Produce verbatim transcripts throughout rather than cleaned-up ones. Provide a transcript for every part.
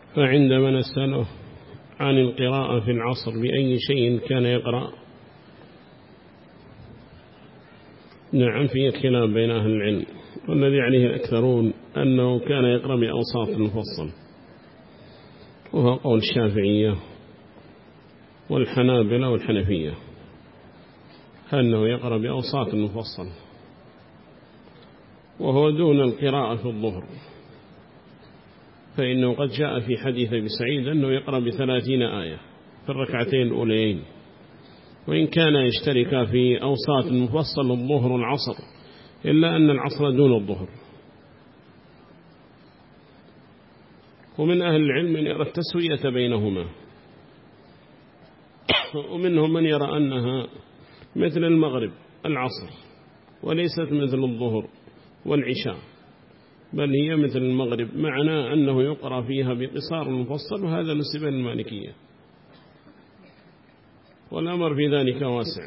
فعندما نسأله عن القراءة في العصر بأي شيء كان يقرأ، نعم في خلاف بين أهل العلم، والذي عليه الأكثرون أنه كان يقرأ بأوساط المفصل، وهو قول الشافعية والحنابلة والحنفية أنه يقرأ بأوساط المفصل، وهو دون القراءة في الظهر، فإنه قد جاء في حديث أبي سعيد أنه يقرأ بثلاثين آية في الركعتين الأوليين، وإن كان يشترك في أوساط المفصل الظهر والعصر، إلا أن العصر دون الظهر. ومن أهل العلم من يرى التسوية بينهما، ومنهم من يرى أنها مثل المغرب العصر، وليست مثل الظهر والعشاء، بل هي مثل المغرب، معناه أنه يقرأ فيها بقصار المفصل، وهذا نسبة المالكية، والأمر في ذلك واسع.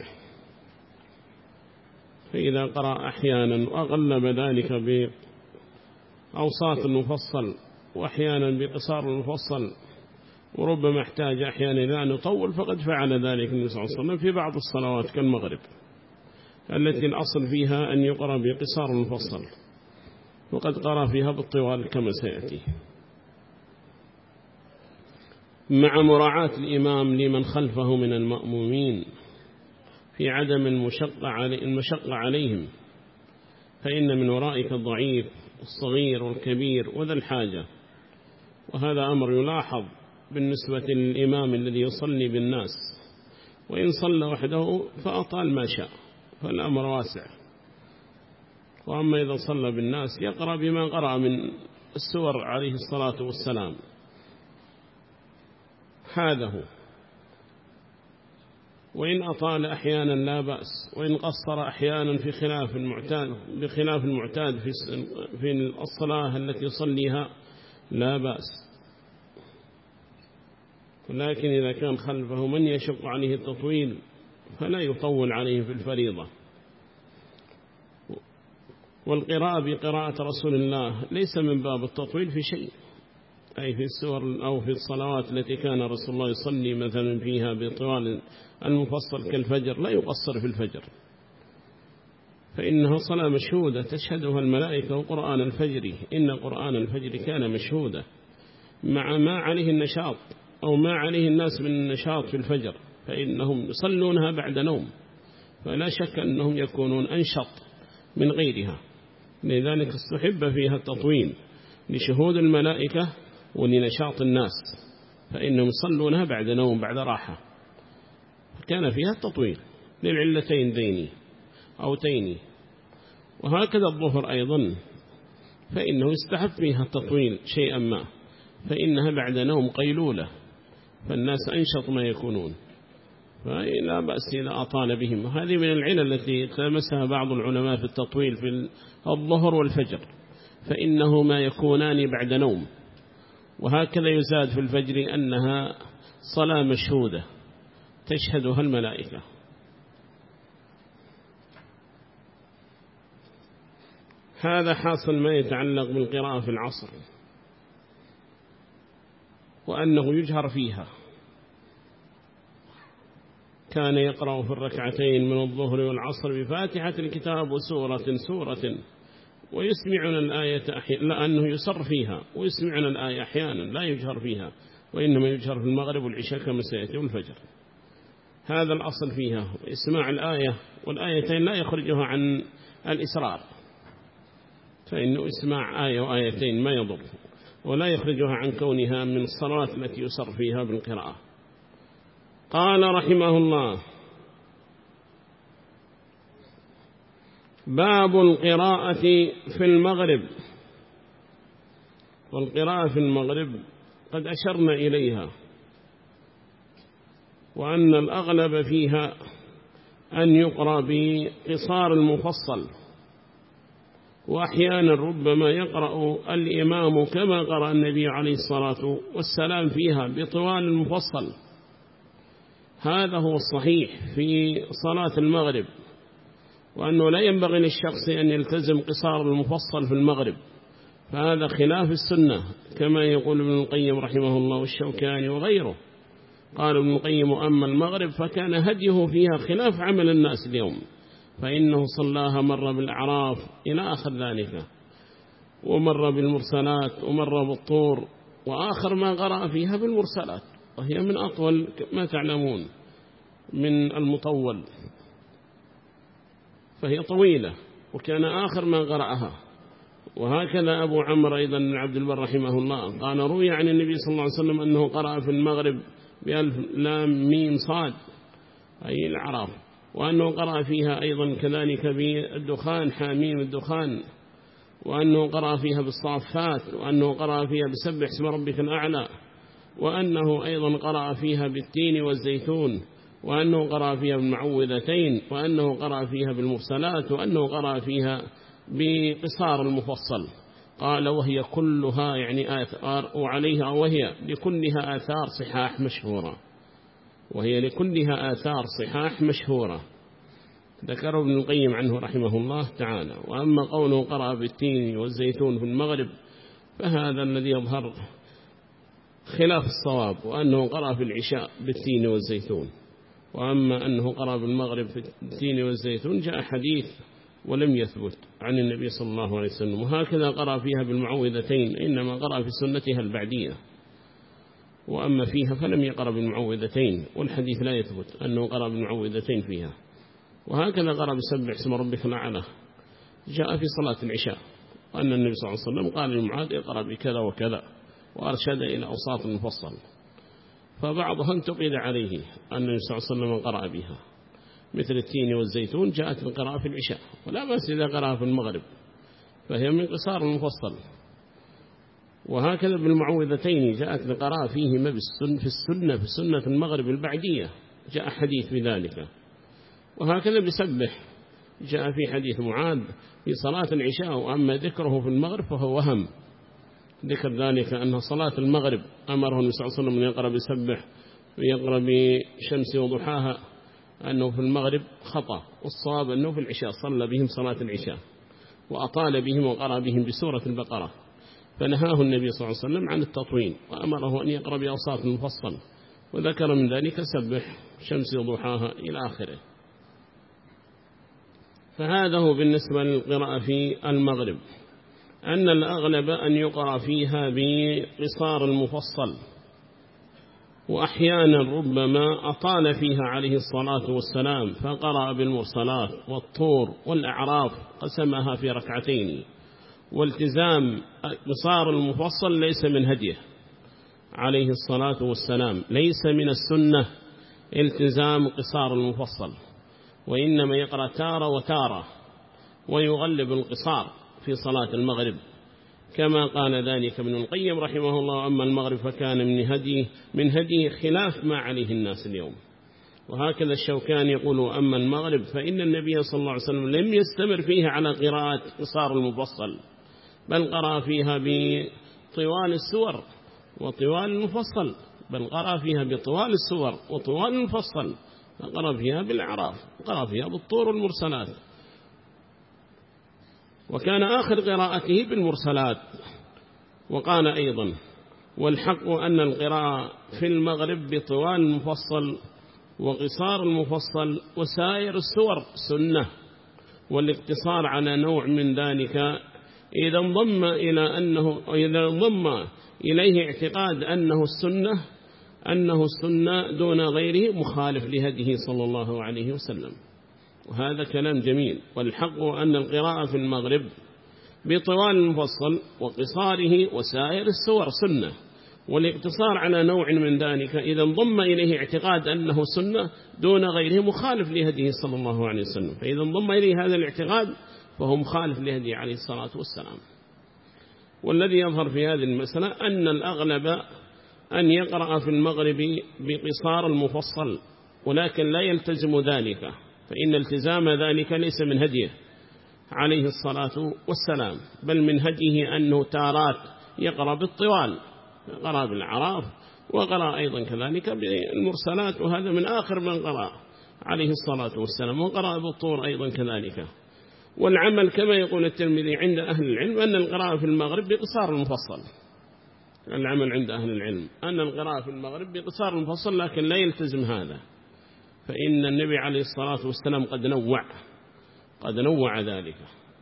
فإذا قرأ أحيانا وأغلب ذلك بأوساط المفصل وأحيانا بقصار المفصل، وربما احتاج أحيانا لا نطول، فقد فعل ذلك النبي صلى الله عليه وسلم في بعض الصلوات كالمغرب التي الأصل فيها أن يقرأ بقصار المفصل، وقد قرأ فيها بالطوال كما سيأتي، مع مراعاة الإمام لمن خلفه من المأمومين في عدم المشقة علي المشقة عليهم، فإن من ورائك الضعيف الصغير والكبير وذا الحاجة، وهذا أمر يلاحظ بالنسبة للإمام الذي يصلي بالناس، وإن صلى وحده فأطال ما شاء، فالأمر واسع. وأما إذا صلى بالناس يقرأ بما قرأ من السور عليه الصلاة والسلام، هذا هو. وإن أطال أحيانا لا بأس، وإن قصر أحيانا في خلاف المعتاد بخلاف المعتاد في في الصلاة التي يصليها لا بأس، ولكن إذا كان خلفه من يشق عليه التطويل فلا يطول عليه في الفريضة. والقراءة بقراءة رسول الله ليس من باب التطويل في شيء، أي في السور أو في الصلوات التي كان رسول الله يصلي مثلا فيها بطوال المفصل كالفجر، لا يقصر في الفجر، فإنها صلاة مشهودة تشهدها الملائكة، وقرآن الفجر إن قرآن الفجر كان مشهودا، مع ما عليه النشاط أو ما عليه الناس من النشاط في الفجر، فإنهم يصلونها بعد نوم، فلا شك أنهم يكونون أنشط من غيرها، لذلك استحب فيها التطويل لشهود الملائكة ولنشاط الناس، فإنهم يصلونها بعد نوم بعد راحة، فكان فيها التطويل للعلتين ذيني أو تيني. وهكذا الظهر أيضا، فإنه يستحب فيها التطويل شيئا ما، فإنها بعد نوم قيلولة، فالناس أنشط ما يكونون، فلا بأس إذا أطال بهم. هذه من العلل التي تمسها بعض العلماء في التطويل في الظهر والفجر، فإنهما يكونان بعد نوم. وهكذا يزاد في الفجر أنها صلاة مشهودة تشهدها الملائكة. هذا حاصل ما يتعلق بالقراءة في العصر، وأنه يجهر فيها، كان يقرأ في الركعتين من الظهر والعصر بفاتحة الكتاب وسورة سورة، ويسمعنا الآية أحيانا، لأنه يسر فيها ويسمعنا الآية أحيانا لا يجهر فيها، وإنما يجهر في المغرب والعشاء كما سيأتي والفجر. هذا الأصل فيها، إسماع الآية والآيتين لا يخرجها عن الإسرار، فإنه إسماع آية وآيتين ما يضر، ولا يخرجها عن كونها من الصلوات التي يسر فيها بالقراءة. قال رحمه الله: باب القراءة في المغرب. والقراءة في المغرب قد أشرنا إليها، وأن الأغلب فيها أن يقرأ بقصار المفصل، وأحيانا ربما يقرأ الإمام كما قرأ النبي عليه الصلاة والسلام فيها بطوال المفصل. هذا هو الصحيح في صلاة المغرب، وأنه لا ينبغي للشخص أن يلتزم قصار المفصل في المغرب، فهذا خلاف السنة كما يقول ابن القيم رحمه الله والشوكاني وغيره. قال ابن القيم أما المغرب فكان هديه فيها خلاف عمل الناس اليوم، فإنه صلاها مر بالأعراف إلى آخر ذلك، ومر بالمرسلات ومر بالطور، وآخر ما قرأ فيها بالمرسلات، وهي من أطول ما تعلمون من المطول، فهي طويلة، وكان آخر ما قرأها. وهكذا أبو عمرو أيضا بن عبد البر رحمه الله قال روي عن النبي صلى الله عليه وسلم أنه قرأ في المغرب بألف لام ميم صاد أي الأعراف، وأنه قرأ فيها أيضا كذلك بالدخان حاميم الدخان، وأنه قرأ فيها بالصافات، وأنه قرأ فيها بسبح اسم ربك الأعلى، وأنه أيضا قرأ فيها بالتين والزيتون، وأنه قرأ فيها بالمعوذتين، وأنه قرأ فيها بالمرسلات، وأنه قرأ فيها بقصار المفصل. قال وهي كلها يعني آثار، وعليها وهي لكلها آثار صحاح مشهورة، وهي لكلها آثار صحاح مشهورة، ذكر ابن القيم عنه رحمه الله تعالى. وأما قوله قرأ بالتين والزيتون في المغرب فهذا الذي يظهر خلاف الصواب، وأنه قرأ في العشاء بالتين والزيتون. وأما أنه قرأ بالمغرب في التين والزيتون جاء حديث ولم يثبت عن النبي صلى الله عليه وسلم. وهكذا قرأ فيها بالمعوذتين، إنما قرأ في سنتها البعدية، وأما فيها فلم يقرأ بالمعوذتين، والحديث لا يثبت أنه قرأ بالمعوذتين فيها. وهكذا قرأ بسبح اسم ربك الأعلى جاء في صلاة العشاء، وأن النبي صلى الله عليه وسلم قال للمعاذ اقرأ بكذا وكذا، وأرشد إلى أوساط المفصل، فبعضها انتقد عليه أن النبي صلى الله عليه وسلم قرأ بها مثل التين والزيتون، جاءت القراءة في العشاء، ولا بأس إذا قرأ في المغرب فهي من قصار المفصل. وهكذا بالمعوذتين جاءت القراءة فيهما في السنة في السنة المغرب البعدية، جاء حديث بذلك. وهكذا بسبح جاء في حديث معاذ في صلاة العشاء، وأما ذكره في المغرب فهو وهم، ذكر ذلك أن صلاة المغرب أمره النبي صلى الله عليه وسلم أن يقرأ بسبح ويقرأ بشمس وضحاها، أنه في المغرب خطأ، والصواب أنه في العشاء صلى بهم صلاة العشاء وأطال بهم وقرأ بهم بسورة البقرة، فنهاه النبي صلى الله عليه وسلم عن التطويل، وأمره أن يقرأ بأوساط المفصل، وذكر من ذلك سبح شمس وضحاها إلى آخره. فهذا هو بالنسبة للقراءة في المغرب، أن الأغلب أن يقرأ فيها بقصار المفصل، وأحيانا ربما أطال فيها عليه الصلاة والسلام فقرأ بالمرسلات والطور والأعراف، قسمها في ركعتين. والتزام قصار المفصل ليس من هديه عليه الصلاة والسلام، ليس من السنة التزام قصار المفصل، وإنما يقرأ تارة وتارة ويغلب القصار في صلاة المغرب، كما قال ذلك ابن القيم رحمه الله. أما المغرب فكان من هديه من هديه خلاف ما عليه الناس اليوم. وهكذا الشوكاني يقول أما المغرب فإن النبي صلى الله عليه وسلم لم يستمر فيها على قراءة قصار المفصل، بل قرأ فيها بطوال السور وطوال المفصل، بل قرأ فيها بطوال السور وطوال المفصل، قرأ فيها بالأعراف، قرأ فيها بالطور والمرسلات. وكان آخر قراءته بالمرسلات. وقال أيضا والحق أن القراءة في المغرب بطوال المفصل وقصار المفصل وسائر السور سنة، والاقتصار على نوع من ذلك إذا انضم إلى أنه إذا انضم إليه اعتقاد أنه السنة أنه السنة دون غيره مخالف لهديه صلى الله عليه وسلم. وهذا كلام جميل. والحق أن القراءة في المغرب بطوال المفصل وقصاره وسائر السور سنة، والاقتصار على نوع من ذلك إذا انضم إليه اعتقاد أنه سنة دون غيره مخالف لهديه صلى الله عليه وسلم. فإذا انضم إليه هذا الاعتقاد فهو مخالف لهديه عليه الصلاة والسلام. والذي يظهر في هذه المسألة أن الأغلب أن يقرأ في المغرب بقصار المفصل، ولكن لا يلتزم ذلك، فإن التزام ذلك ليس من هديه عليه الصلاة والسلام، بل من هديه أنه تارات يقرأ بالطوال، قرأ بالأعراف وقرأ أيضا كذلك بالمرسلات، وهذا من آخر من قرأ عليه الصلاة والسلام، وقرأ بالطور أيضا كذلك. والعمل كما يقول الترمذي عند أهل العلم أن القراءة في المغرب بقصار المفصل. العمل عند أهل العلم أن القراءة في المغرب بقصار المفصل، لكن لا يلتزم هذا، فإن النبي عليه الصلاة والسلام قد نوع قد نوع ذلك،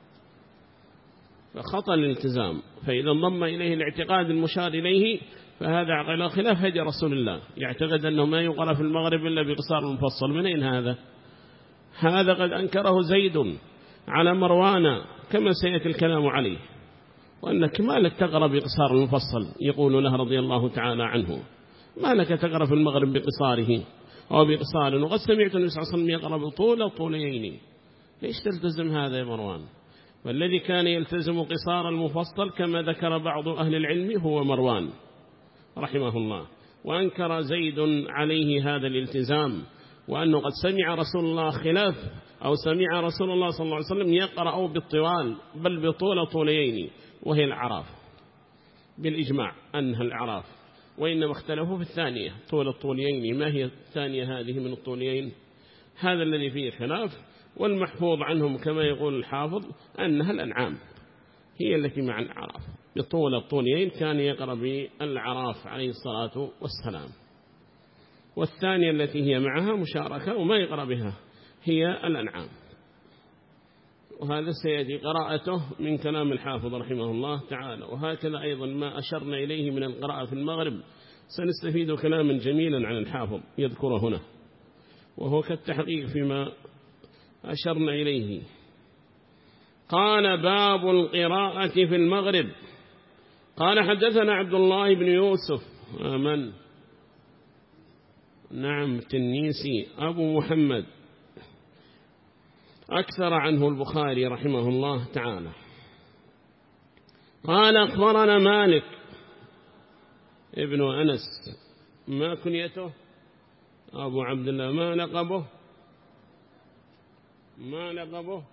فخطأ الالتزام. فإذا انضم إليه الاعتقاد المشار إليه فهذا على خلاف هدي رسول الله، يعتقد أنه ما يقرأ في المغرب إلا بقصار المفصل. من أين هذا؟ هذا قد أنكره زيد على مروان كما سيأتي الكلام عليه، وأنك ما لك تقرأ بقصار المفصل، يقول له رضي الله تعالى عنه ما لك تقرأ في المغرب بقصاره أو بقصار، وقد سمعت النبي صلى الله عليه وسلم يقرأ بطول طولين. ليش تلتزم هذا يا مروان؟ والذي كان يلتزم قصار المفصل كما ذكر بعض أهل العلم هو مروان رحمه الله، وأنكر زيد عليه هذا الالتزام، وأنه قد سمع رسول الله خلاف، أو سمع رسول الله صلى الله عليه وسلم يقرأ بالطوال بل بطول طولين، وهي الأعراف بالإجماع أنها الأعراف، وإنما اختلفوا في الثانية طول الطولين. ما هي الثانية هذه من الطولين؟ هذا الذي فيه خلاف، والمحفوظ عنهم كما يقول الحافظ أنها الأنعام هي التي مع الأعراف بطول الطولين، كان يقرأ بالأعراف عليه الصلاة والسلام. والثانية التي هي معها مشاركة وما يقرأ بها هي الأنعام، وهذا سيأتي قراءته من كلام الحافظ رحمه الله تعالى. وهكذا أيضا ما أشرنا إليه من القراءة في المغرب سنستفيد كلاما جميلا عن الحافظ يذكره هنا، وهو كالتحقيق فيما أشرنا إليه. قال باب القراءة في المغرب. قال حدثنا عبد الله بن يوسف من نعم التنيسي أبو محمد، أكثر عنه البخاري رحمه الله تعالى. قال أخبرنا مالك ابن أنس، ما كنيته أبو عبد الله، ما لقبه ما لقبه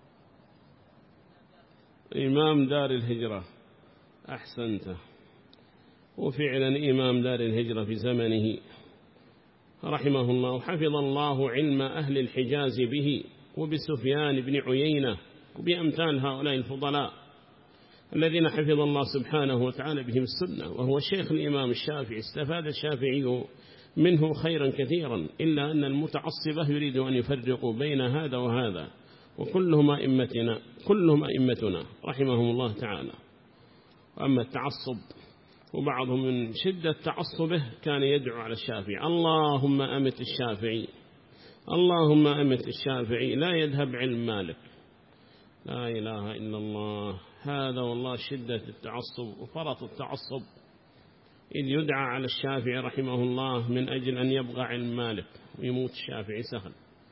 إمام دار الهجرة. أحسنت، وفعلا إمام دار الهجرة في زمنه رحمه الله، وحفظ الله علم أهل الحجاز به وبسفيان بن عيينة وبأمثال هؤلاء الفضلاء الذين حفظ الله سبحانه وتعالى بهم السنة. وهو شيخ الإمام الشافعي، استفاد الشافعي منه خيرا كثيرا، إلا أن المتعصبة يريد أن يفرقوا بين هذا وهذا، وكلهم أئمتنا كلهم أئمتنا رحمهم الله تعالى. وأما التعصب، وبعضهم من شدة تعصبه كان يدعو على الشافعي اللهم أمت الشافعي اللهم أمت الشافعي، لا يذهب علم مالك. لا إله إلا الله، هذا والله شدة التعصب وفرط التعصب، إذ يدعى على الشافعي رحمه الله من أجل أن يبقى علم مالك ويموت الشافعي سهل،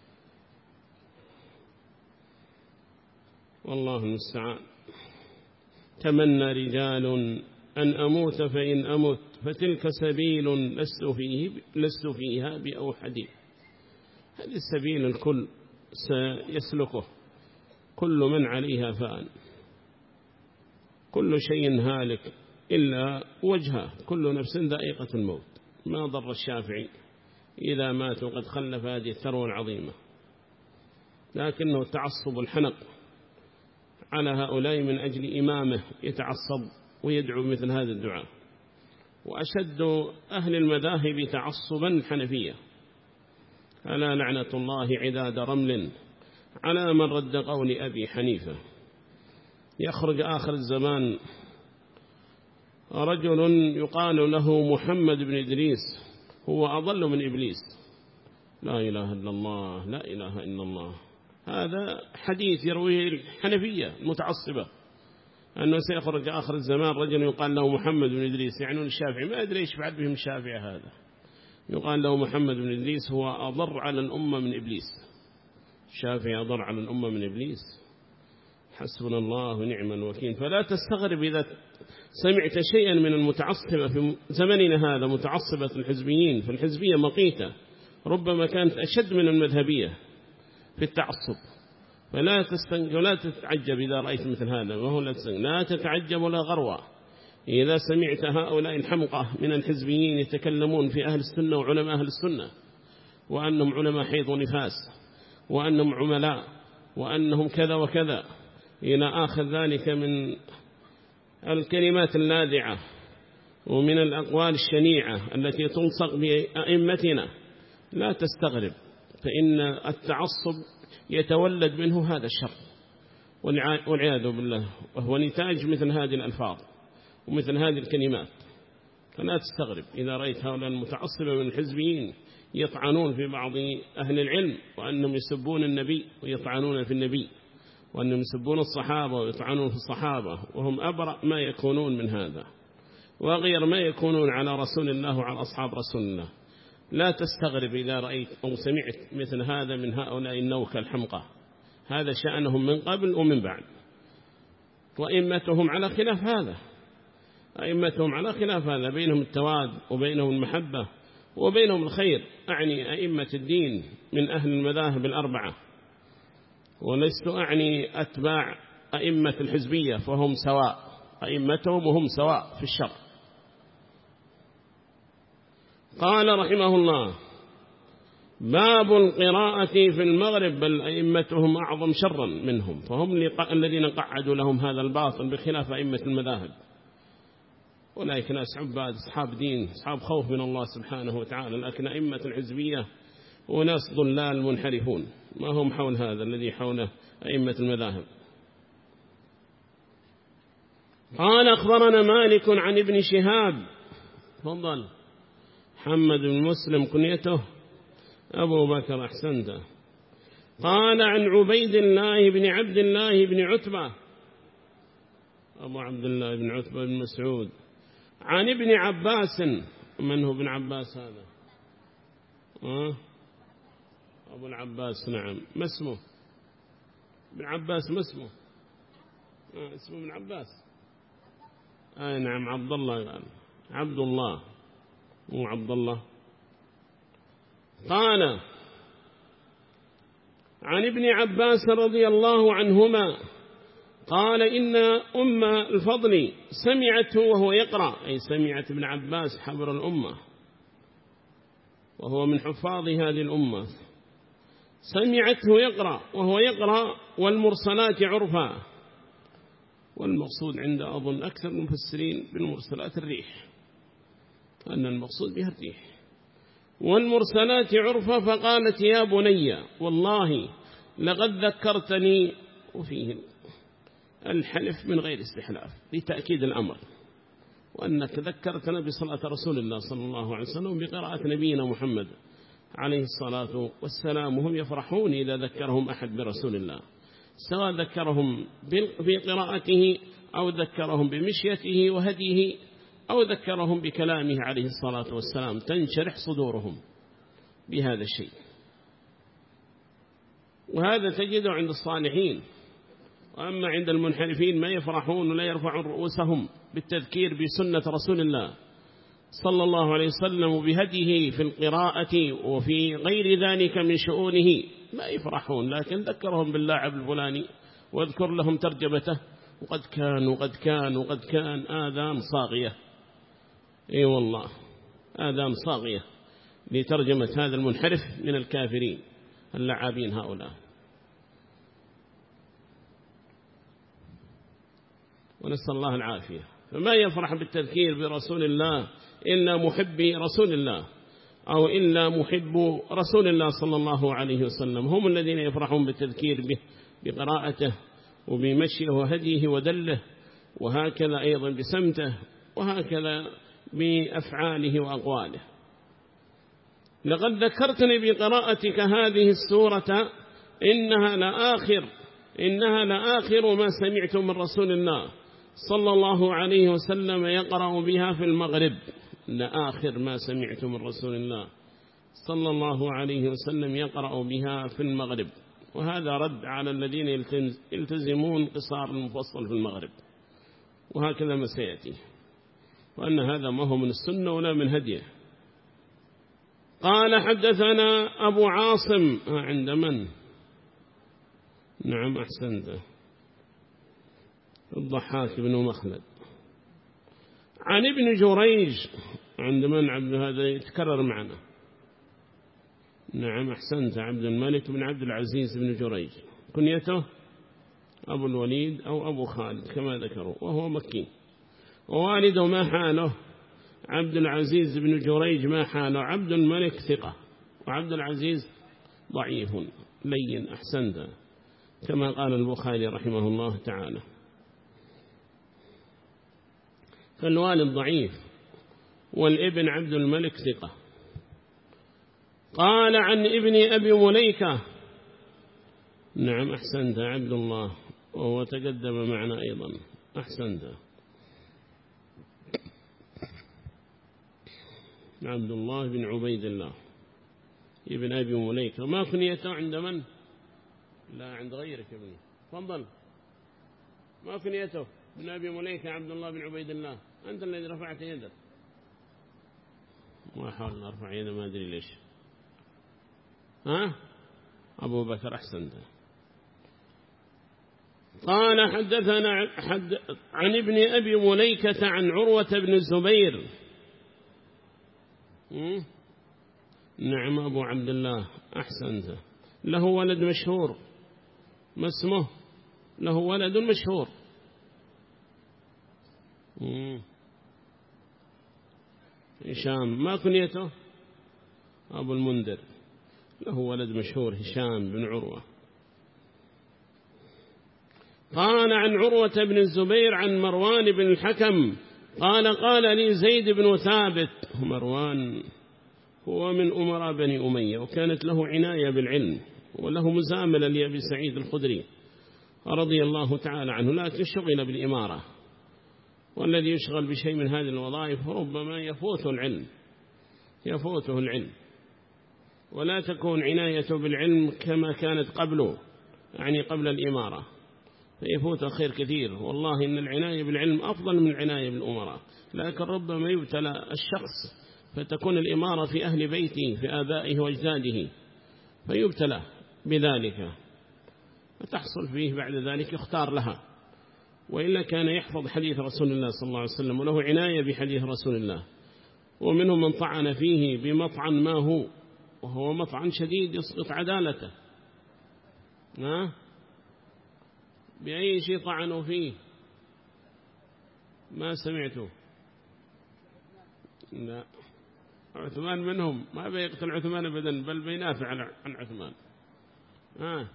والله المستعان. تمنى رجال أن أموت فإن أمت فتلك سبيل لست فيه لست فيها بأوحد. هذه السبيل الكل سيسلكه، كل من عليها فان، كل شيء هالك إلا وجهه، كل نفس ذائقة الموت. ما ضر الشافعي إذا مات وقد خلف هذه الثروة العظيمة، لكنه تعصب الحنق على هؤلاء من أجل إمامه يتعصب ويدعو مثل هذا الدعاء. وأشد أهل المذاهب تعصبا الحنفية، ألا لعنة الله عداد رمل على من رد قول أبي حنيفة. يخرج آخر الزمان رجل يقال له محمد بن إدريس، هو أضل من إبليس. لا إله إلا الله لا إله إلا الله. هذا حديث يرويه الحنفية المتعصبة، أنه سيخرج آخر الزمان رجل يقال له محمد بن إدريس، يعنون الشافعي، ما أدري إيش بعد بهم الشافعي. هذا يقال له محمد بن إدريس، هو أضر على الأمة من إبليس. الشافعي أضر على الأمة من إبليس، حسبنا الله ونعم الوكيل. فلا تستغرب إذا سمعت شيئا من المتعصبة في زمننا هذا، متعصبة الحزبيين، فالحزبية مقيتة ربما كانت أشد من المذهبية في التعصب. فلا تستنج ولا تتعجب إذا رأيت مثل هذا، وهو لا تستنج لا تتعجب ولا غروة إذا سمعت هؤلاء الحمقى من الحزبيين يتكلمون في أهل السنة وعلماء أهل السنة، وأنهم علماء حيض ونفاس، وأنهم عملاء، وأنهم كذا وكذا إلى آخر ذلك من الكلمات اللاذعة ومن الأقوال الشنيعة التي تلصق بأئمتنا، لا تستغرب، فإن التعصب يتولد منه هذا الشر والعياذ بالله، وهو نتاج مثل هذه الألفاظ ومثل هذه الكلمات. فلا تستغرب إذا رأيت هؤلاء المتعصبة من الحزبيين يطعنون في بعض أهل العلم وأنهم يسبون النبي ويطعنون في النبي، وأنهم يسبون الصحابة ويطعنون في الصحابة، وهم أبرأ ما يكونون من هذا وغير ما يكونون على رسول الله وعلى أصحاب رسول الله. لا تستغرب إذا رأيت أو سمعت مثل هذا من هؤلاء النوكة الحمقى، هذا شأنهم من قبل ومن بعد، وإمتهم على خلاف هذا، أئمتهم على خلاف هذا، بينهم التواد وبينهم المحبة وبينهم الخير، أعني أئمة الدين من أهل المذاهب الأربعة، ولست أعني أتباع أئمة الحزبية فهم سواء، أئمتهم وهم سواء في الشر. قال رحمه الله: باب القراءة في المغرب، بل أئمتهم أعظم شرا منهم، فهم الذين قعدوا لهم هذا الباطل بخلاف أئمة المذاهب. أولئك ناس عباد أصحاب دين أصحاب خوف من الله سبحانه وتعالى، لكن أئمة الحزبية وناس ضلال منحرفون ما هم حول هذا الذي حول أئمة المذاهب. قال: أخبرنا مالك عن ابن شهاب، تفضل. محمد بن مسلم كنيته أبو بكر، أحسنت. قال: عن عبيد الله بن عبد الله بن عتبة، أبو عبد الله بن عتبة بن مسعود، عن ابن عباس. من هو ابن عباس هذا؟ أه؟ أبو العباس، نعم. ما اسمه؟ ابن عباس ما اسمه؟ أه اسمه ابن عباس. آه نعم، عبد الله، يعني عبد الله مو عبد الله. قال: عن ابن عباس رضي الله عنهما قال: إن أم الفضل سمعته وهو يقرأ، أي سمعت ابن عباس حبر الأمة وهو من حفاظ هذه الأمة، سمعته يقرأ وهو يقرأ: والمرسلات عرفا. والمقصود عند أظن أكثر المفسرين بالمرسلات الريح، أن المقصود بها الريح. والمرسلات عرفا، فقالت: يا بني والله لقد ذكرتني، وفيه الحلف من غير استحلاف لتأكيد الأمر، وأنك ذكرتنا بصلاة رسول الله صلى الله عليه وسلم بقراءة نبينا محمد عليه الصلاة والسلام، وهم يفرحون إذا ذكرهم أحد برسول الله، سواء ذكرهم بقراءته أو ذكرهم بمشيته وهديه أو ذكرهم بكلامه عليه الصلاة والسلام، تنشرح صدورهم بهذا الشيء. وهذا تجده عند الصالحين، وأما عند المنحرفين ما يفرحون ولا يرفعون رؤوسهم بالتذكير بسنة رسول الله صلى الله عليه وسلم وبهديه في القراءة وفي غير ذلك من شؤونه، ما يفرحون، لكن ذكرهم باللاعب الفلاني واذكر لهم ترجمته، وقد كان وقد كان وقد كان، آذان صاغية. اي والله آذان صاغية لترجمة هذا المنحرف من الكافرين اللعابين هؤلاء. ونسأل الله العافية. فما يفرح بالتذكير برسول الله إلا محبي رسول الله، أو إلا محب رسول الله صلى الله عليه وسلم، هم الذين يفرحون بالتذكير به بقراءته وبمشيه وهديه ودله، وهكذا أيضا بسمته، وهكذا بأفعاله وأقواله. لقد ذكرتني بقراءتك هذه السورة إنها لآخر إنها لآخر ما سمعت من رسول الله صلى الله عليه وسلم يقرأ بها في المغرب، لآخر ما سمعت من رسول الله صلى الله عليه وسلم يقرأ بها في المغرب. وهذا رد على الذين يلتزمون قصار المفصل في المغرب، وهكذا ما سيأتي، وأن هذا ما هو من السنة ولا من هديه. قال: حدثنا أبو عاصم، عند من؟ نعم أحسنت، الضحاك بن مخلد. عن ابن جريج، عند من؟ عبد هذا يتكرر معنا. نعم أحسنت، عبد الملك بن عبد العزيز بن جريج، كنيته أبو الوليد أو أبو خالد كما ذكروا، وهو مكي. ووالده ما حاله عبد العزيز بن جريج ما حاله عبد الملك ثقة، وعبد العزيز ضعيف لين أحسنت كما قال البخاري رحمه الله تعالى. فالوالد ضعيف والابن عبد الملك ثقة. قال عن ابن أبي مليكة، نعم أحسنت عبد الله، وهو تقدم معنا أيضا أحسنت عبد الله بن عبيد الله ابن أبي مليكة. ما كنيته عند من؟ لا عند غيرك يا ابني، تفضل. ما كنيته ابن أبي مليكة عبد الله بن عبيد الله، أنت الذي رفعت يدك. ما حاولنا أرفع يده ما أدري ليش. ها أبو بكر أحسنت. قال حدثنا حد عن ابن أبي مليكة عن عروة بن الزبير، نعم أبو عبد الله أحسنت، له ولد مشهور، ما اسمه؟ له ولد مشهور. هشام. ما كنيته؟ أبو المنذر، له ولد مشهور هشام بن عروة. قال عن عروة بن الزبير عن مروان بن الحكم قال قال لي زيد بن ثابت، مروان هو من أمراء بني أمية، وكانت له عناية بالعلم وله مزاملة لأبي سعيد الخدري رضي الله تعالى عنه، لكن شغل بالإمارة، والذي يشغل بشيء من هذه الوظائف ربما يفوته العلم يفوته العلم ولا تكون عنايته بالعلم كما كانت قبله، يعني قبل الإمارة، فيفوت خير كثير. والله إن العناية بالعلم أفضل من العناية بالأمراء، لكن ربما يبتلى الشخص فتكون الإمارة في أهل بيته في آبائه وأجداده فيبتلى بذلك، فتحصل فيه بعد ذلك يختار لها، وإلا كان يحفظ حديث رسول الله صلى الله عليه وسلم وله عناية بحديث رسول الله. ومنهم من طعن فيه بمطعن ما هو، وهو مطعن شديد يسقط عدالته. ها؟ بأي شيء طعنوا فيه؟ ما سمعته. لا، عثمان منهم، ما بيقتل عثمان أبدا، بل بينافع عن عثمان. ها؟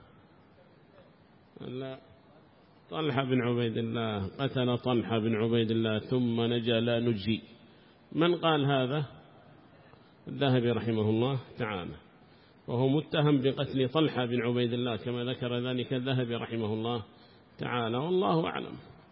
لا، طلحة بن عبيد الله، قتل طلحة بن عبيد الله ثم نجا لا نجي. من قال هذا؟ الذهبي رحمه الله تعالى، وهو متهم بقتل طلحة بن عبيد الله كما ذكر ذلك الذهبي رحمه الله تعالى، والله أعلم.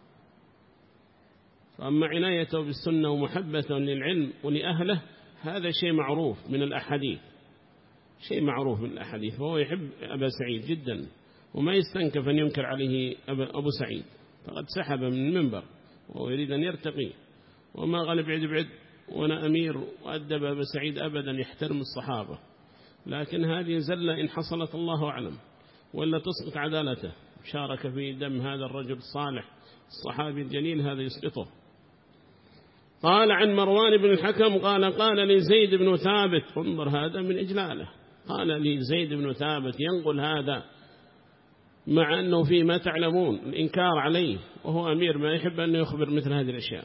فأما عنايته بالسنة ومحبة للعلم ولأهله هذا شيء معروف من الأحاديث، شيء معروف من الأحاديث، فهو يحب أبا سعيد جدا وما يستنكف أن ينكر عليه أبو سعيد، فقد سحب من المنبر وهو يريد أن يرتقي، وما غلب عد بعد وأنا أمير وأدب أبا سعيد أبدا، يحترم الصحابة، لكن هذه زلة إن حصلت الله أعلم، ولا تسقط عدالته. شارك في دم هذا الرجل الصالح الصحابي الجليل، هذا يسقطه. قال عن مروان بن الحكم قال قال لي زيد بن ثابت، انظر هذا من إجلاله، قال لي زيد بن ثابت ينقل هذا مع أنه فيما تعلمون الإنكار عليه، وهو أمير ما يحب أن يخبر مثل هذه الأشياء.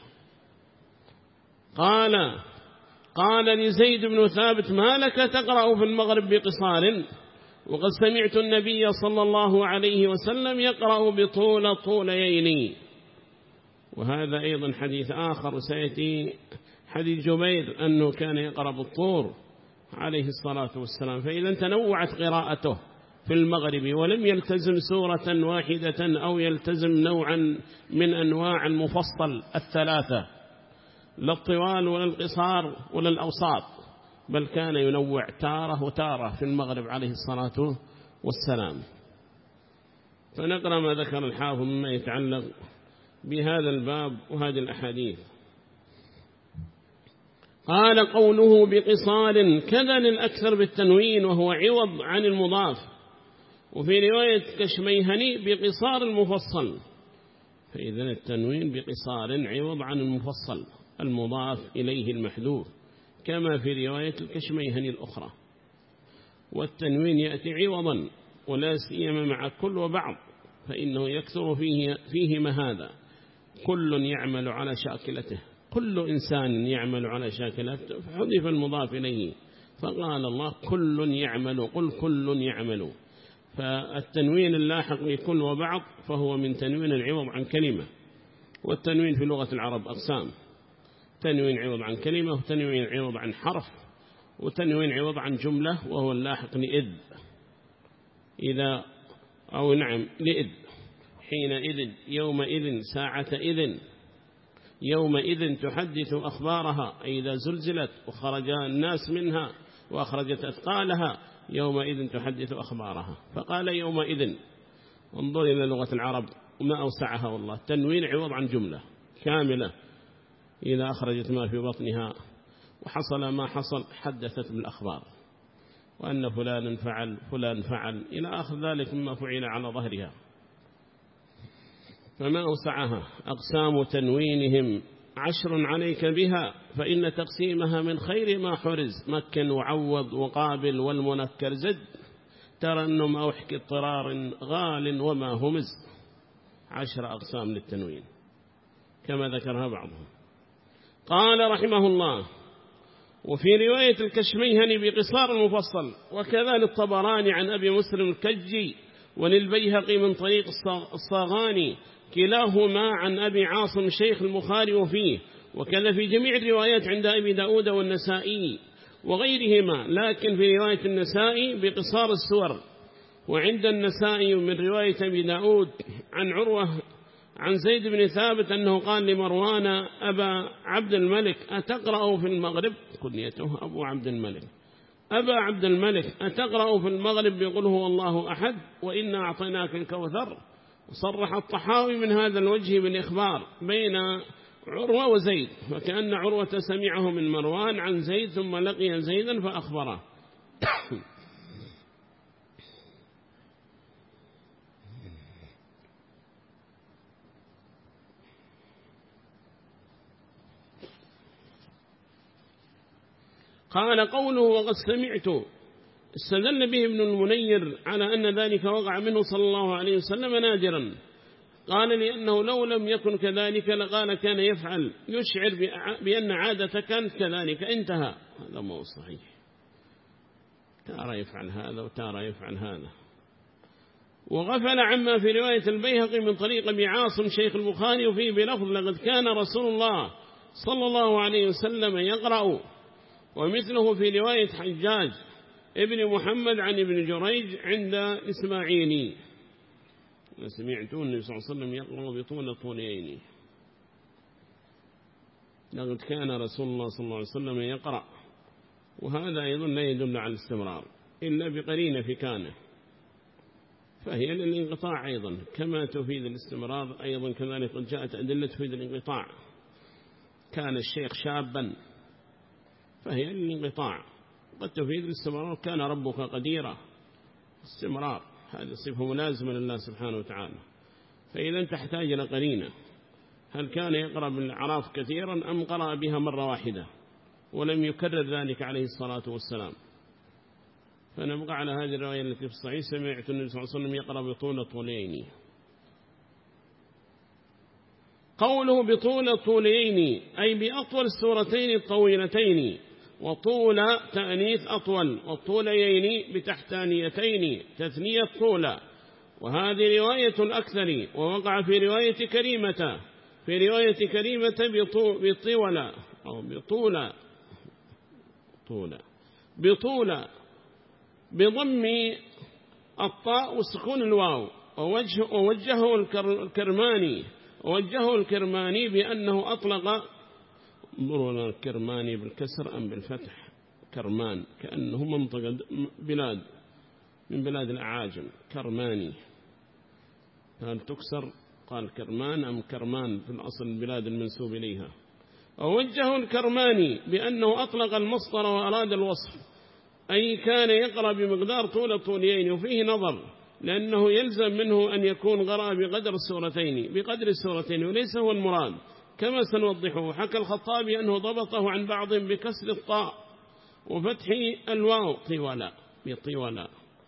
قال قال لي زيد بن ثابت ما لك تقرأ في المغرب بقصار، وقد سمعت النبي صلى الله عليه وسلم يقرأ بطول طوليين. وهذا أيضا حديث آخر سيأتي، حديث جبير أنه كان يقرأ بالطور عليه الصلاة والسلام. فإذا تنوعت قراءته في المغرب ولم يلتزم سورة واحدة أو يلتزم نوعا من أنواع المفصل الثلاثة، لا الطوال ولا القصار ولا الأوساط، بل كان ينوع تارة وتارة في المغرب عليه الصلاة والسلام. فنقرأ ما ذكر الحافظ مما يتعلق بهذا الباب وهذه الأحاديث. قال قوله بقصار كذا للأكثر بالتنوين وهو عوض عن المضاف، وفي رواية كشميهني بقصار المفصل، فإذا التنوين بقصار عوض عن المفصل المضاف إليه المحذوف، كما في رواية الكشميهني الأخرى، والتنوين يأتي عوضا ولا سيما مع كل وبعض، فإنه يكثر فيه فيهما هذا. كل يعمل على شاكلته، كل إنسان يعمل على شاكلته، فحذف المضاف إليه، فقال الله كل يعمل، قل كل يعمل. فالتنوين اللاحق لكل وبعض فهو من تنوين العوض عن كلمة. والتنوين في لغة العرب أقسام: تنوين عوض عن كلمة، وتنوين عوض عن حرف، وتنوين عوض عن جملة، وهو اللاحق لإذ، إذا أو نعم لإذ، حينئذ، يومئذ، ساعة إذن، يومئذ تحدث أخبارها، أي إذا زلزلت وخرج الناس منها وأخرجت أثقالها، يومئذ تحدث أخبارها. فقال يومئذ. انظر إلى لغة العرب وما أوسعها والله، تنوين عوض عن جملة كاملة، إذا أخرجت ما في بطنها وحصل ما حصل حدثت بالأخبار، وأن فلان فعل فلان فعل إلى آخر ذلك مما فعل على ظهرها. فما أوسعها. أقسام تنوينهم عشر عليك بها، فإن تقسيمها من خير ما حرز، مكن وعوض وقابل والمنكر زد، ترنم أو احكي اضطرار غال وما همز. عشر أقسام للتنوين كما ذكرها بعضهم. قال رحمه الله: وفي رواية الكشميهني بقصار المفصل، وكذا للطبراني عن أبي مسلم الكجي وللبيهقي من طريق الصاغاني، كلاهما عن أبي عاصم شيخ البخاري وفيه، وكذا في جميع الروايات عند أبي داود والنسائي وغيرهما، لكن في رواية النسائي بقصار السور. وعند النسائي من رواية أبي داود عن عروة عن زيد بن ثابت أنه قال لمروان أبا عبد الملك: أتقرأ في المغرب؟ كنيته أبو عبد الملك. أبا عبد الملك أتقرأ في المغرب بقل هو الله أحد وإنا أعطيناك الكوثر؟ وصرح الطحاوي من هذا الوجه بالإخبار بين عروة وزيد، وكأن عروة سمعه من مروان عن زيد ثم لقي زيدا فأخبره. قال قوله وقد سمعت، استدل به ابن المنير على أن ذلك وقع منه صلى الله عليه وسلم نادرا. قال لأنه لو لم يكن كذلك لقال كان يفعل، يشعر بأن عادة كانت كذلك، انتهى. هذا ما هو صحيح، تارى يفعل هذا وتارى يفعل هذا. وغفل عما في رواية البيهقي من طريق أبي عاصم شيخ البخاري وفيه بلفظ: لقد كان رسول الله صلى الله عليه وسلم يقرأ. ومثله في رواية حجاج ابن محمد عن ابن جريج عند إسماعيلي: سمعتون النبي صلى الله عليه وسلم يقرأ بطول طولين. لقد كان رسول الله صلى الله عليه وسلم يقرأ، وهذا أيضا لا يدل على الاستمرار إلا بقرينة في كانه، فهي للانقطاع أيضا كما تفيد الاستمرار. أيضا كذلك قد جاءت أدلة تفيد الانقطاع. كان الشيخ شابا فهي للانقطاع، قد تفيد الاستمرار. كان ربك قديرا، استمرار، هذه صفة ملازمة لله سبحانه وتعالى. فإذا أنت تحتاج إلى قرينة، هل كان يقرأ بالأعراف كثيرا أم قرأ بها مرة واحدة ولم يكرر ذلك عليه الصلاة والسلام؟ فنبقى على هذه الرواية التي في الصحيح: سمعت النبي صلى الله عليه وسلم يقرأ بطول طولين. قوله بطول طولين أي بأطول السورتين الطويلتين، وطول تأنيث أطول، والطوليين بتحتانيتين تثنية طول. وهذه رواية الأكثر، ووقع في رواية كريمة في رواية كريمة بطول أو بطول طول بطول بضم الطاء وسكون الواو. ووجه ووجهه الكرماني ووجهه الكرماني بأنه أطلق، انظروا الكرماني بالكسر أم بالفتح؟ كرمان، كأنه منطقة بلاد من بلاد الأعاجم. كرماني، هل تكسر قال كرمان أم كرمان في الأصل البلاد المنسوب إليها؟ ووجهه الكرماني بأنه أطلق المصدر وأراد الوصف، أي كان يقرأ بمقدار طول طوليين. وفيه نظر، لأنه يلزم منه أن يكون قرأ بقدر السورتين بقدر السورتين وليس هو المراد كما سنوضحه. حكى الخطابي أنه ضبطه عن بعض بكسر الطاء وفتح الواو طولا بطولا،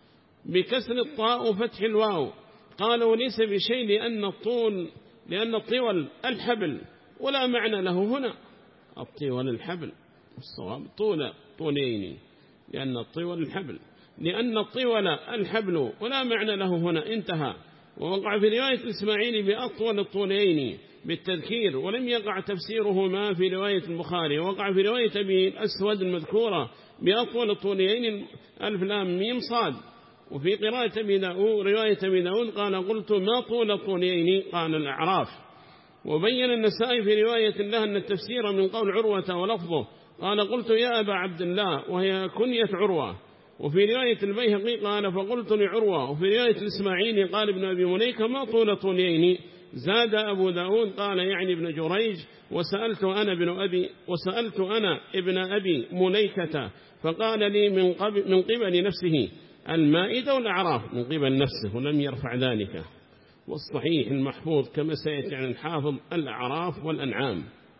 بكسر الطاء وفتح الواو. قال وليس بشيء لأن الطول لأن الطول الحبل ولا معنى له هنا. الطول الحبل الصواب طول طولين لأن الطول الحبل لأن الطول الحبل ولا معنى له هنا انتهى. ووقع في رواية الإسماعيلي بأطول الطولين بالتذكير ولم يقع تفسيرهما في رواية البخاري. وقع في رواية أبي الأسود المذكورة بأطول الطولين ألف لام ميم صاد. وفي قراءة أبي داود رواية أبي داود قال قلت ما طول الطولين قال الأعراف. وبين النسائي في رواية الله أن التفسير من قول عروة ولفظه قال قلت يا أبا عبد الله وهي كنية عروة. وفي رواية البيهقي قال فقلت لعروة. وفي رواية الإسماعيلي قال ابن أبي مليكة ما طول طولين. زاد أبو داود قال يعني ابن جريج وسألت أنا ابن أبي وسألت أنا ابن أبي مليكة فقال لي من قبل, من قبل نفسه المائدة والأعراف من قبل نفسه ولم يرفع ذلك. والصحيح المحفوظ كما سيأتي عن الحافظ الأعراف والأنعام.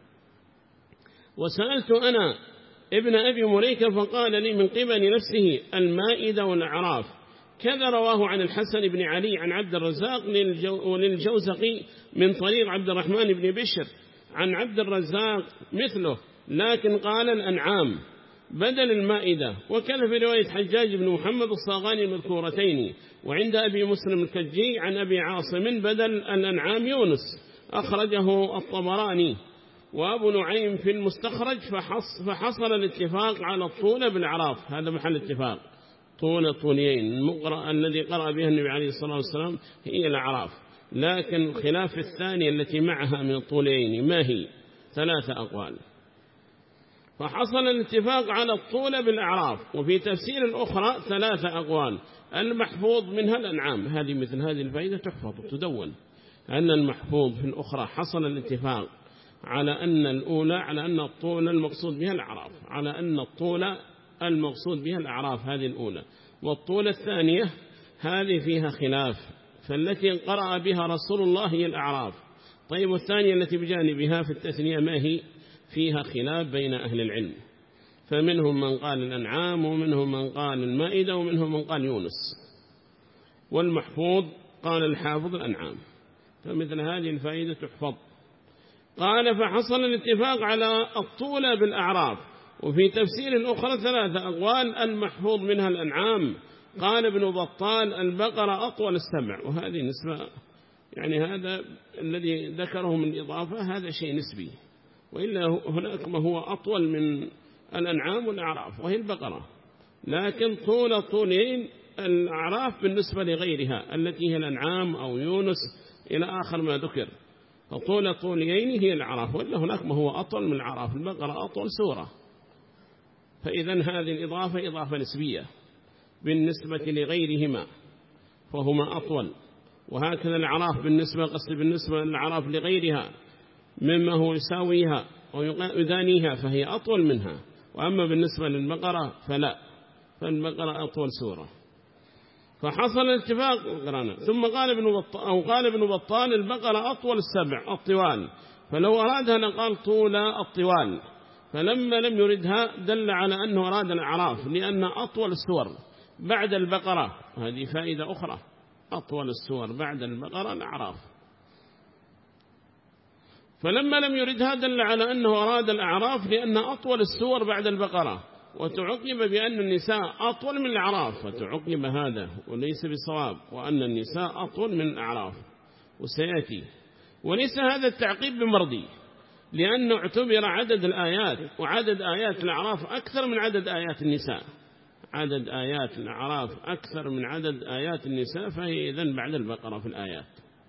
وسألت أنا ابن أبي مليكة فقال لي من قبل نفسه المائدة والأعراف. كذا رواه عن الحسن بن علي عن عبد الرزاق وللجوزقي من طريق عبد الرحمن بن بشر عن عبد الرزاق مثله لكن قال الأنعام بدل المائدة. وكان في رواية حجاج بن محمد الصاغاني المذكورتين. وعند أبي مسلم الكجي عن أبي عاصم بدل الأنعام يونس أخرجه الطبراني. وأبو نعيم في المستخرج فحص فحصل الاتفاق على الطول بالأعراف. هذا محل اتفاق طول طولين. المقرأ الذي قرأ بها النبي عليه الصلاة والسلام هي الأعراف لكن خلاف الثانية التي معها من الطولين ما هي ثلاثة أقوال. فحصل الاتفاق على الطول بالأعراف. وفي تفسير الأخرى ثلاثة أقوال المحفوظ منها الأنعام. هذه مثل هذه الفائدة تحفظ وتدون أن المحفوظ في الأخرى حصل الاتفاق على أن الأولى على أن الطول المقصود بها الأعراف على أن الطول المقصود بها الأعراف هذه الأولى. والطول الثانية هذه فيها خلاف فالتي قرأ بها رسول الله هي الأعراف. طيب والثانية التي بجانبها في التثنية ما هي فيها خلاف بين أهل العلم فمنهم من قال الأنعام ومنهم من قال المائدة ومنهم من قال يونس. والمحفوظ قال الحافظ الأنعام. فمثل هذه الفائدة تحفظ. قال فحصل الاتفاق على الطول بالأعراف. وفي تفسير الأخرى ثلاثة أقوال المحفوظ منها الأنعام. قال ابن بطال البقرة أطول السبع. وهذه نسبة يعني هذا الذي ذكره من الإضافة هذا شيء نسبي وإلا هناك ما هو أطول من الأنعام والأعراف وهي البقرة. لكن طول طولين الأعراف بالنسبة لغيرها التي هي الأنعام أو يونس إلى آخر ما ذكر. فطول طولين هي الأعراف وإلا هناك ما هو أطول من الأعراف. البقرة أطول سورة. فإذا هذه الإضافة إضافة نسبية بالنسبة لغيرهما فهما أطول. وهكذا الأعراف بالنسبة قصد بالنسبة للأعراف لغيرها مما هو يساويها ويدانيها فهي أطول منها. وأما بالنسبة للبقرة فلا فالبقرة أطول سورة. فحصل الاتفاق ثم قال ابن بطال أو قال ابن بطال البقرة أطول السبع الطوال فلو أرادها لقال طول الطوال. فلما لم يردها دل على أنه أراد الأعراف لأن أطول السور بعد البقرة. هذه فائدة أخرى أطول السور بعد البقرة الأعراف. فلما لم يردها دل على أنه أراد الأعراف لأن أطول السور بعد البقرة. وتعقب بأن النساء أطول من الأعراف فتعقب هذا وليس بصواب وأن النساء أطول من الأعراف وسيأتي. وليس هذا التعقيب بمرضي لأنه اعتبر عدد الآيات وعدد آيات الأعراف أكثر من عدد آيات النساء. عدد آيات الأعراف أكثر من عدد آيات النساء فهي إذن بعد البقرة في الآيات.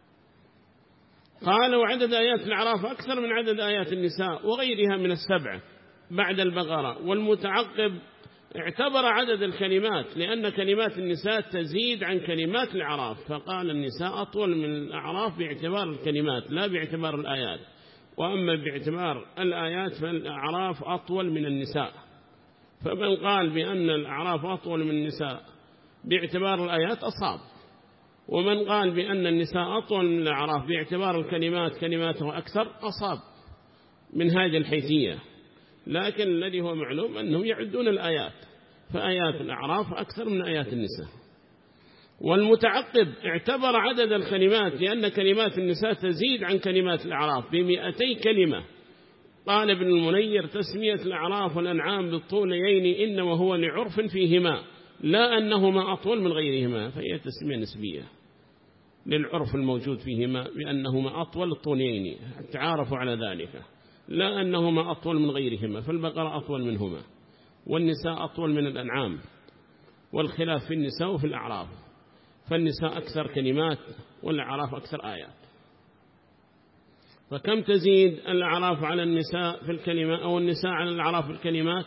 قال وعدد آيات الأعراف أكثر من عدد آيات النساء وغيرها من السبع بعد البقرة. والمتعقب اعتبر عدد الكلمات لأن كلمات النساء تزيد عن كلمات الأعراف فقال النساء أطول من الأعراف باعتبار الكلمات لا باعتبار الآيات. وأما باعتبار الآيات فالأعراف أطول من النساء. فمن قال بأن الأعراف أطول من النساء باعتبار الآيات أصاب. ومن قال بأن النساء أطول من الأعراف باعتبار الكلمات كلماته أكثر أصاب من هذه الحيثية. لكن الذي هو معلوم أنهم يعدون الآيات فآيات الأعراف أكثر من آيات النساء. والمتعقب اعتبر عدد الكلمات لأن كلمات النساء تزيد عن كلمات الأعراف بمئتي كلمة. قال ابن المنير تسمية الأعراف والأنعام بالطوليين إنما هو لعرف فيهما لا أنهما أطول من غيرهما، فهي تسمية نسبية للعرف الموجود فيهما بأنهما أطول الطوليين، تعارفوا على ذلك، لا أنهما أطول من غيرهما، فالبقرة أطول منهما والنساء أطول من الأنعام، والخلاف في النساء وفي الأعراف، فالنساء أكثر كلمات والأعراف أكثر آيات. فكم تزيد الأعراف على النساء في الكلمة أو النساء على الأعراف في الكلمات؟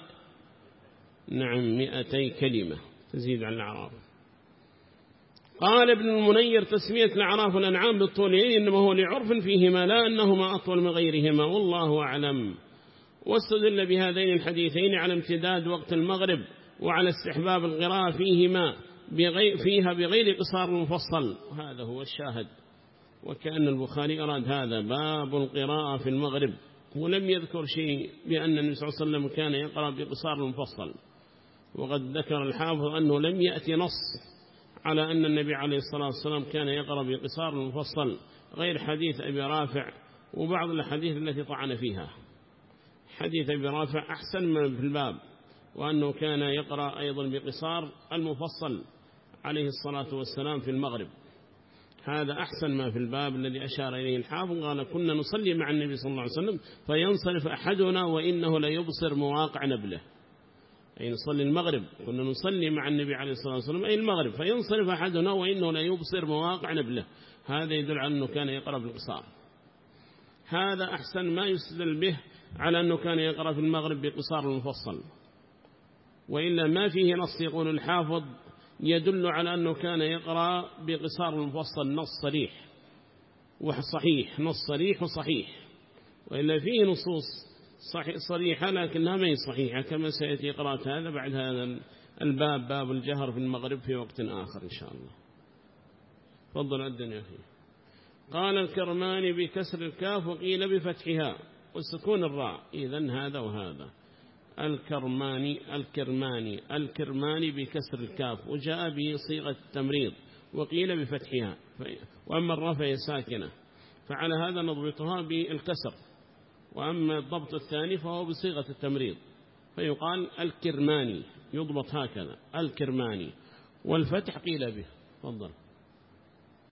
نعم مئتي كلمة تزيد على الأعراف. قال ابن المنير تسمية الأعراف والأنعام بالطولين إنما هو لعرف فيهما لا أنهما أطول من غيرهما والله أعلم. واستدل بهذين الحديثين على امتداد وقت المغرب وعلى استحباب القراءة فيهما بغير فيها بغير قصار مفصل، هذا هو الشاهد. وكأن البخاري أراد هذا باب القراءة في المغرب، ولم يذكر شيء بأن النبي صلى الله عليه وسلم كان يقرأ بقصار مفصل. وقد ذكر الحافظ أنه لم يأتي نص على أن النبي عليه الصلاة والسلام كان يقرأ بقصار مفصل غير حديث أبي رافع وبعض الحديث التي طعن فيها. حديث أبي رافع أحسن من في الباب، وأنه كان يقرأ أيضا بقصار المفصل عليه الصلاة والسلام في المغرب، هذا أحسن ما في الباب الذي أشار إليه الحافظ. قال كنا نصلي مع النبي صلى الله عليه وسلم فينصرف أحدنا وإنه لا يبصر مواقع نبله، أي نصلي المغرب كنا نصلي مع النبي عليه الصلاة والسلام أي المغرب فينصرف أحدنا وإنه لا يبصر مواقع نبله، هذا يدل على أنه كان يقرأ بالقصار. هذا أحسن ما يستدل به على أنه كان يقرأ في المغرب بقصار المفصل، وإلا ما فيه نص يقول الحافظ يدل على أنه كان يقرأ بقصار المفصل نص صريح وصحيح، نص صريح وصحيح، وإلا فيه نصوص صحيح صريحة لكنها ما هي صحيحة كما سيأتي قراءة هذا بعد هذا الباب، باب الجهر في المغرب في وقت آخر إن شاء الله. فضل الدنيا فيه. قال الكرماني بكسر الكاف وقيل بفتحها وسكون الراء، إذن هذا وهذا. الكرماني الكرماني الكرماني بكسر الكاف وجاء بصيغة التمريض وقيل بفتحها، وأما الراء فهي ساكنة، فعلى هذا نضبطها بالكسر، وأما الضبط الثاني فهو بصيغة التمريض فيقال الكرماني، يضبط هكذا الكرماني، والفتح قيل به. تفضل.